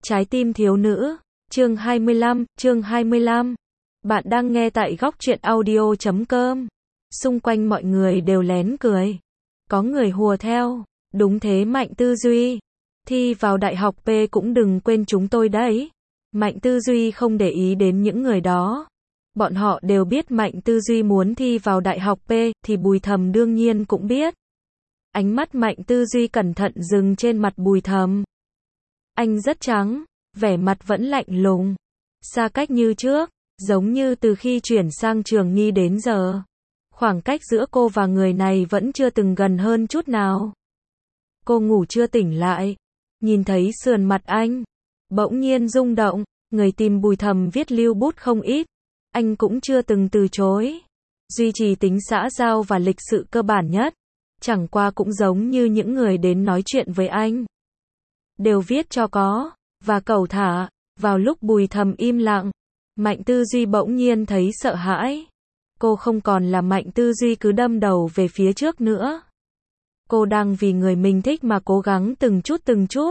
Trái tim thiếu nữ, chương 25. Bạn đang nghe tại góc truyện audio.com. Xung quanh mọi người đều lén cười. Có người hùa theo. Đúng thế Mạnh Tư Duy. Thi vào đại học P cũng đừng quên chúng tôi đấy. Mạnh Tư Duy không để ý đến những người đó. Bọn họ đều biết Mạnh Tư Duy muốn thi vào đại học P, thì Bùi Thầm đương nhiên cũng biết. Ánh mắt Mạnh Tư Duy cẩn thận dừng trên mặt Bùi Thầm. Anh rất trắng, vẻ mặt vẫn lạnh lùng, xa cách như trước, giống như từ khi chuyển sang trường nghi đến giờ. Khoảng cách giữa cô và người này vẫn chưa từng gần hơn chút nào. Cô ngủ chưa tỉnh lại, nhìn thấy sườn mặt anh, bỗng nhiên rung động, người tìm Bùi Thầm viết lưu bút không ít, anh cũng chưa từng từ chối. Duy trì tính xã giao và lịch sự cơ bản nhất, chẳng qua cũng giống như những người đến nói chuyện với anh. Đều viết cho có, và cẩu thả. Vào lúc Bùi Thầm im lặng, Mạnh Tư Duy bỗng nhiên thấy sợ hãi. Cô không còn là Mạnh Tư Duy cứ đâm đầu về phía trước nữa. Cô đang vì người mình thích mà cố gắng từng chút.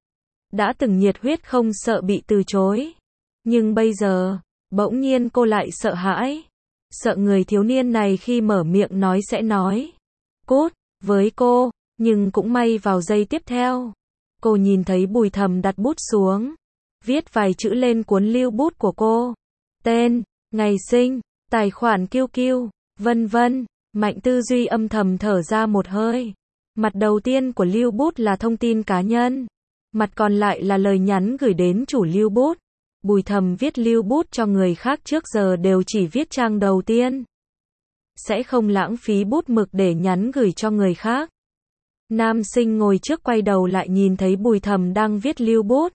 Đã từng nhiệt huyết không sợ bị từ chối. Nhưng bây giờ, bỗng nhiên cô lại sợ hãi. Sợ người thiếu niên này khi mở miệng nói sẽ nói cút với cô, nhưng cũng may vào giây tiếp theo. Cô nhìn thấy Bùi Thầm đặt bút xuống, viết vài chữ lên cuốn lưu bút của cô. Tên, ngày sinh, tài khoản QQ, vân vân. Mạnh Tư Duy âm thầm thở ra một hơi. Mặt đầu tiên của lưu bút là thông tin cá nhân. Mặt còn lại là lời nhắn gửi đến chủ lưu bút. Bùi Thầm viết lưu bút cho người khác trước giờ đều chỉ viết trang đầu tiên. Sẽ không lãng phí bút mực để nhắn gửi cho người khác. Nam sinh ngồi trước quay đầu lại nhìn thấy Bùi Thầm đang viết lưu bút.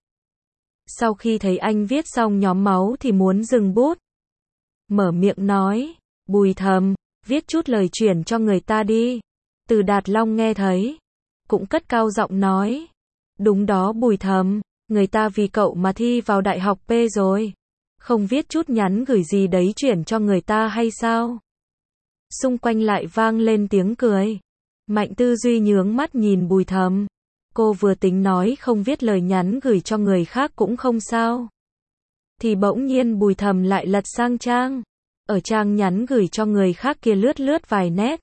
Sau khi thấy anh viết xong nhóm máu thì muốn dừng bút. Mở miệng nói, Bùi Thầm, viết chút lời chuyển cho người ta đi. Từ Đạt Long nghe thấy, cũng cất cao giọng nói. Đúng đó Bùi Thầm, người ta vì cậu mà thi vào đại học P rồi. Không viết chút nhắn gửi gì đấy chuyển cho người ta hay sao? Xung quanh lại vang lên tiếng cười. Mạnh Tư Duy nhướng mắt nhìn Bùi Thầm. Cô vừa tính nói không viết lời nhắn gửi cho người khác cũng không sao. Thì bỗng nhiên Bùi Thầm lại lật sang trang. Ở trang nhắn gửi cho người khác kia lướt vài nét.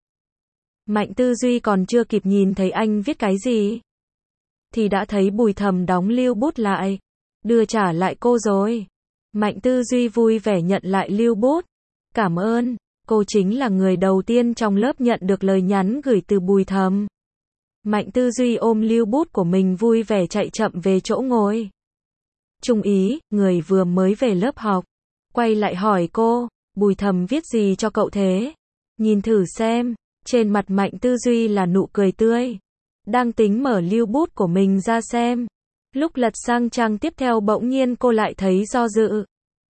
Mạnh Tư Duy còn chưa kịp nhìn thấy anh viết cái gì, thì đã thấy Bùi Thầm đóng lưu bút lại, đưa trả lại cô rồi. Mạnh Tư Duy vui vẻ nhận lại lưu bút. Cảm ơn. Cô chính là người đầu tiên trong lớp nhận được lời nhắn gửi từ Bùi Thầm. Mạnh Tư Duy ôm lưu bút của mình vui vẻ chạy chậm về chỗ ngồi. Trung ý, người vừa mới về lớp học, quay lại hỏi cô, Bùi Thầm viết gì cho cậu thế? Nhìn thử xem. Trên mặt Mạnh Tư Duy là nụ cười tươi. Đang tính mở lưu bút của mình ra xem. Lúc lật sang trang tiếp theo bỗng nhiên cô lại thấy do dự.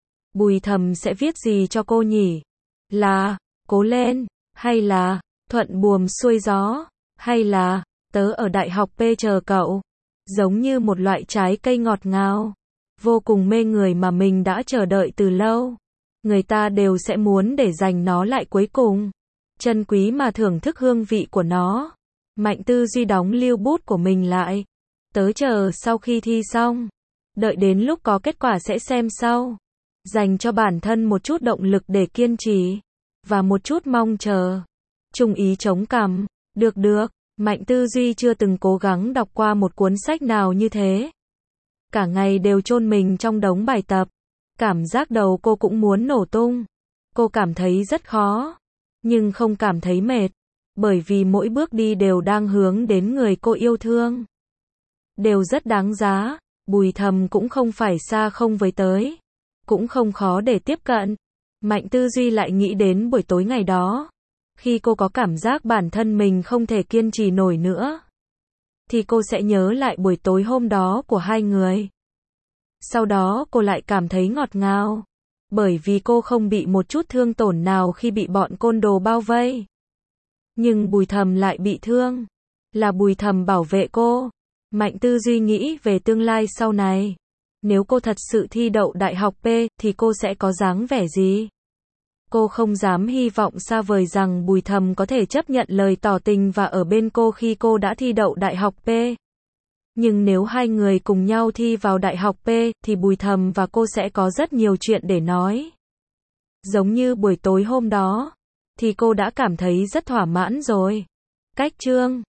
Bùi Thầm sẽ viết gì cho cô nhỉ? Là, cố lên, hay là, thuận buồm xuôi gió, hay là, tớ ở đại học P chờ cậu. Giống như một loại trái cây ngọt ngào, vô cùng mê người mà mình đã chờ đợi từ lâu. Người ta đều sẽ muốn để dành nó lại cuối cùng. Trân quý mà thưởng thức hương vị của nó. Mạnh Tư Duy đóng lưu bút của mình lại. Tớ chờ sau khi thi xong. Đợi đến lúc có kết quả sẽ xem sau. Dành cho bản thân một chút động lực để kiên trì. Và một chút mong chờ. Trung ý chống cằm. Được. Mạnh Tư Duy chưa từng cố gắng đọc qua một cuốn sách nào như thế. Cả ngày đều chôn mình trong đống bài tập. Cảm giác đầu cô cũng muốn nổ tung. Cô cảm thấy rất khó. Nhưng không cảm thấy mệt. Bởi vì mỗi bước đi đều đang hướng đến người cô yêu thương. Đều rất đáng giá. Bùi Thầm cũng không phải xa không với tới. Cũng không khó để tiếp cận. Mạnh Tư Duy lại nghĩ đến buổi tối ngày đó. Khi cô có cảm giác bản thân mình không thể kiên trì nổi nữa, thì cô sẽ nhớ lại buổi tối hôm đó của hai người. Sau đó cô lại cảm thấy ngọt ngào. Bởi vì cô không bị một chút thương tổn nào khi bị bọn côn đồ bao vây. Nhưng Bùi Thầm lại bị thương. Là Bùi Thầm bảo vệ cô. Mạnh Tư Duy nghĩ về tương lai sau này. Nếu cô thật sự thi đậu đại học P, thì cô sẽ có dáng vẻ gì? Cô không dám hy vọng xa vời rằng Bùi Thầm có thể chấp nhận lời tỏ tình và ở bên cô khi cô đã thi đậu đại học P. Nhưng nếu hai người cùng nhau thi vào đại học P, thì Bùi Thầm và cô sẽ có rất nhiều chuyện để nói. Giống như buổi tối hôm đó, thì cô đã cảm thấy rất thỏa mãn rồi. Cách chương